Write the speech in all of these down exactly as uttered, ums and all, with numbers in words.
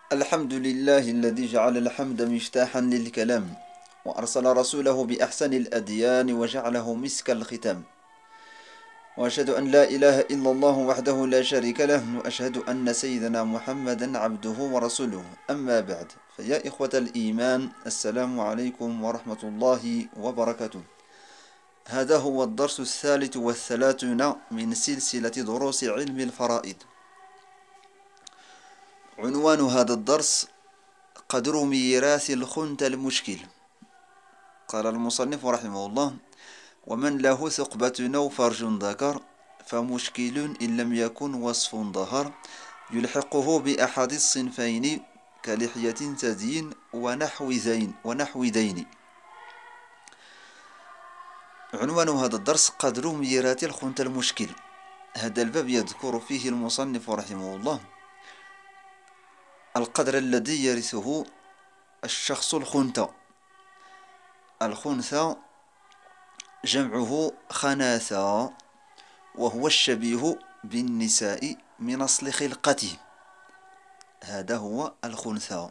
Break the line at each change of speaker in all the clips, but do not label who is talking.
الحمد لله الذي جعل الحمد مفتاحا للكلام، وأرسل رسوله بأحسن الأديان وجعله مسك الختام. وأشهد أن لا إله إلا الله وحده لا شريك له، وأشهد أن سيدنا محمدا عبده ورسوله. أما بعد، فيا إخوة الإيمان، السلام عليكم ورحمة الله وبركاته. هذا هو الدرس الثالث والثلاثون من سلسلة دروس علم الفرائض. عنوان هذا الدرس: قدر ميراث الخنث المشكل. قال المصنف رحمه الله: ومن له ثقبة أو فرج ذكر فمشكل إن لم يكن وصف ظهر، يلحقه بأحد الصنفين كلحية ثدي ونحو ذين ونحو دين. عنوان هذا الدرس: قدر ميراث الخنث المشكل. هذا الباب يذكر فيه المصنف رحمه الله القدر الذي يرثه الشخص الخنثى. الخنثى جمعه خناثة، وهو الشبيه بالنساء من أصل خلقته. هذا هو الخنثى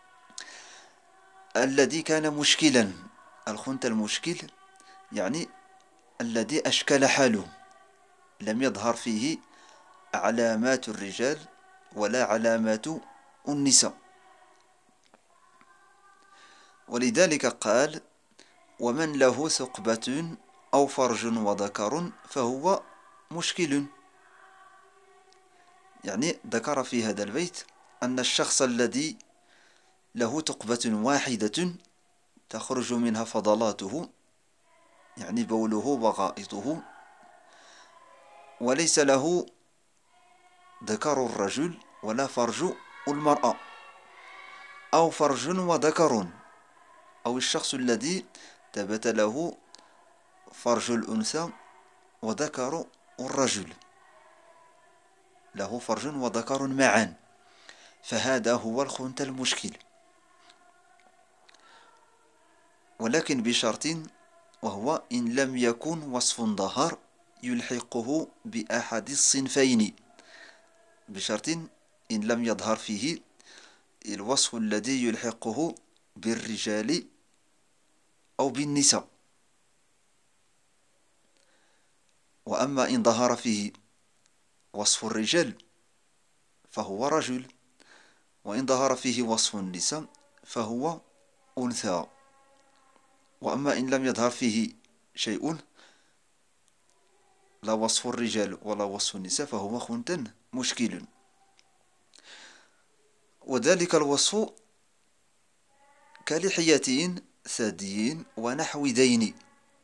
الذي كان مشكلا. الخنثى المشكل يعني الذي أشكل حاله، لم يظهر فيه علامات الرجال ولا علامات النساء. ولذلك قال: ومن له ثقبة أو فرج وذكر فهو مشكل. يعني ذكر في هذا البيت أن الشخص الذي له ثقبة واحدة تخرج منها فضلاته، يعني بوله وغائطه، وليس له ذكر الرجل ولا فرج المرأة، أو فرج وذكر، أو الشخص الذي ثبت له فرج الأنثى وذكر الرجل، له فرج وذكر معا، فهذا هو الخنثى المشكل. ولكن بشرط، وهو إن لم يكن وصف ظهر يلحقه بأحد الصنفين. بشرط إن لم يظهر فيه الوصف الذي يلحقه بالرجال أو بالنساء. وأما إن ظهر فيه وصف الرجال فهو رجل، وإن ظهر فيه وصف النساء فهو أنثى. وأما إن لم يظهر فيه شيء، لا وصف الرجال ولا وصف النساء، فهو خنثى مشكل. وذلك الوصف كلحية ثدي ونحو دين،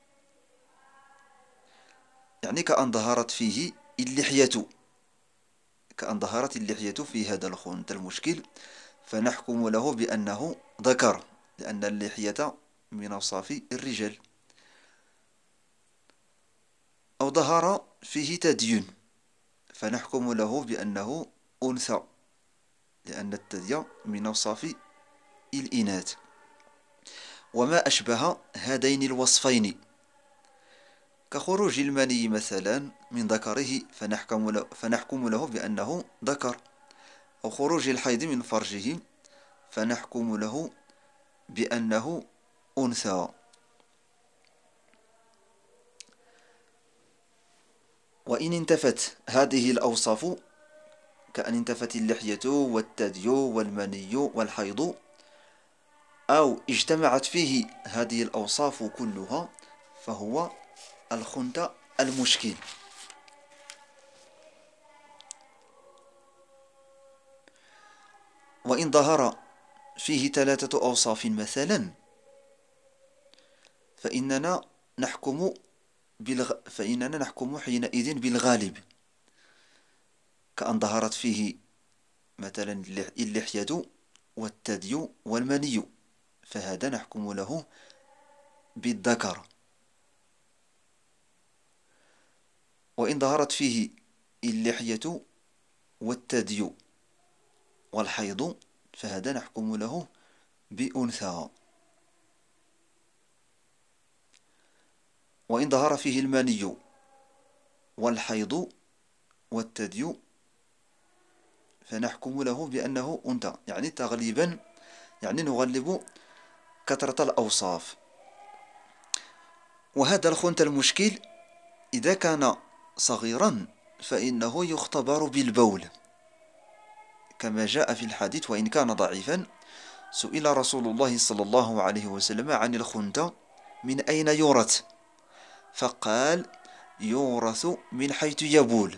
يعني كأن ظهرت فيه اللحية، كأن ظهرت اللحية في هذا الخنثى المشكل، فنحكم له بأنه ذكر، لأن اللحية من أوصاف الرجال. أو ظهر فيه ثدي فنحكم له بأنه أنثى، لأن الثدي من أوصاف الإناث. وما أشبه هذين الوصفين كخروج المني مثلا من ذكره فنحكم له, فنحكم له بأنه ذكر، أو خروج الحيض من فرجه فنحكم له بأنه أنثى. وإن انتفت هذه الأوصاف، كأن انتفت اللحية والثدي والمني والحيض، أو اجتمعت فيه هذه الأوصاف كلها، فهو الخنثى المشكل. وإن ظهر فيه ثلاثة أوصاف مثلا فإننا نحكم بالغ... فإننا نحكم حينئذ بالغالب، كأن ظهرت فيه مثلا اللحية والثدي والمني، فهذا نحكم له بالذكر. وإن ظهرت فيه اللحية والثدي والحيض فهذا نحكم له بأنثى. وإن ظهر فيه المني والحيض والثدي فنحكم له بأنه أنثى، يعني تغليبا، يعني نغلب كثرة الأوصاف. وهذا الخنث المشكل إذا كان صغيرا فإنه يختبر بالبول كما جاء في الحديث، وإن كان ضعيفا. سئل رسول الله صلى الله عليه وسلم عن الخنثى من أين يورث، فقال يورث من حيث يبول،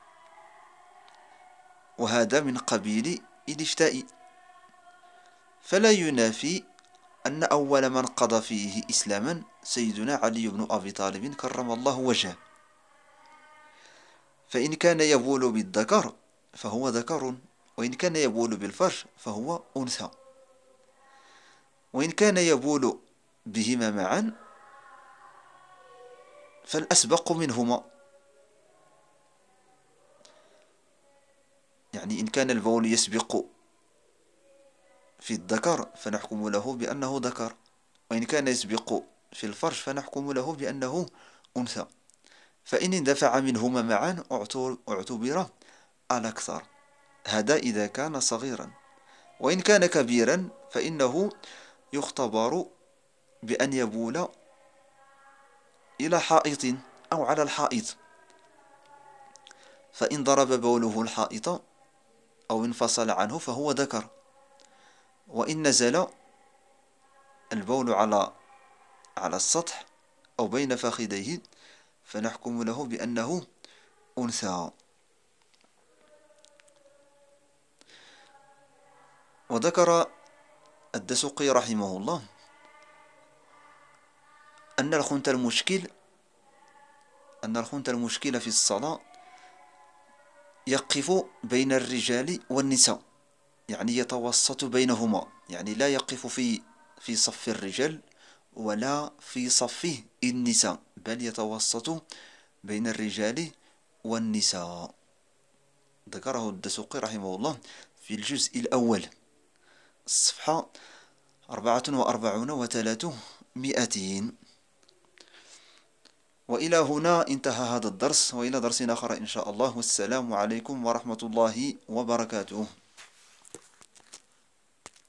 وهذا من قبيل الافتاء. فلا ينافي أن أول من قضى فيه إسلاما سيدنا علي بن أبي طالب كرم الله وجهه، فإن كان يبول بالذكر فهو ذكر، وإن كان يبول بالفرج فهو أنثى، وإن كان يبول بهما معا فالأسبق منهما. يعني إن كان البول يسبق في الذكر فنحكم له بأنه ذكر، وإن كان يسبق في الفرج فنحكم له بأنه أنثى. فإن اندفع منهما معا اعتبر الأكثر. هذا إذا كان صغيرا. وإن كان كبيرا فإنه يختبر بأن يبول إلى حائط أو على الحائط، فإن ضرب بوله الحائط أو انفصل عنه فهو ذكر، وإن نزل البول على على السطح أو بين فخذيه فنحكم له بأنه أنثى. وذكر الدسوقي رحمه الله أن الخنث المشكل أن الخنث المشكل في الصلاة يقف بين الرجال والنساء، يعني يتوسط بينهما، يعني لا يقف في في صف الرجال ولا في صف النساء، بل يتوسط بين الرجال والنساء. ذكره الدسوقي رحمه الله في الجزء الأول، الصفحة أربعة وأربعون وثلاثمائتين. وإلى هنا انتهى هذا الدرس، وإلى درس آخر إن شاء الله، والسلام عليكم ورحمة الله وبركاته.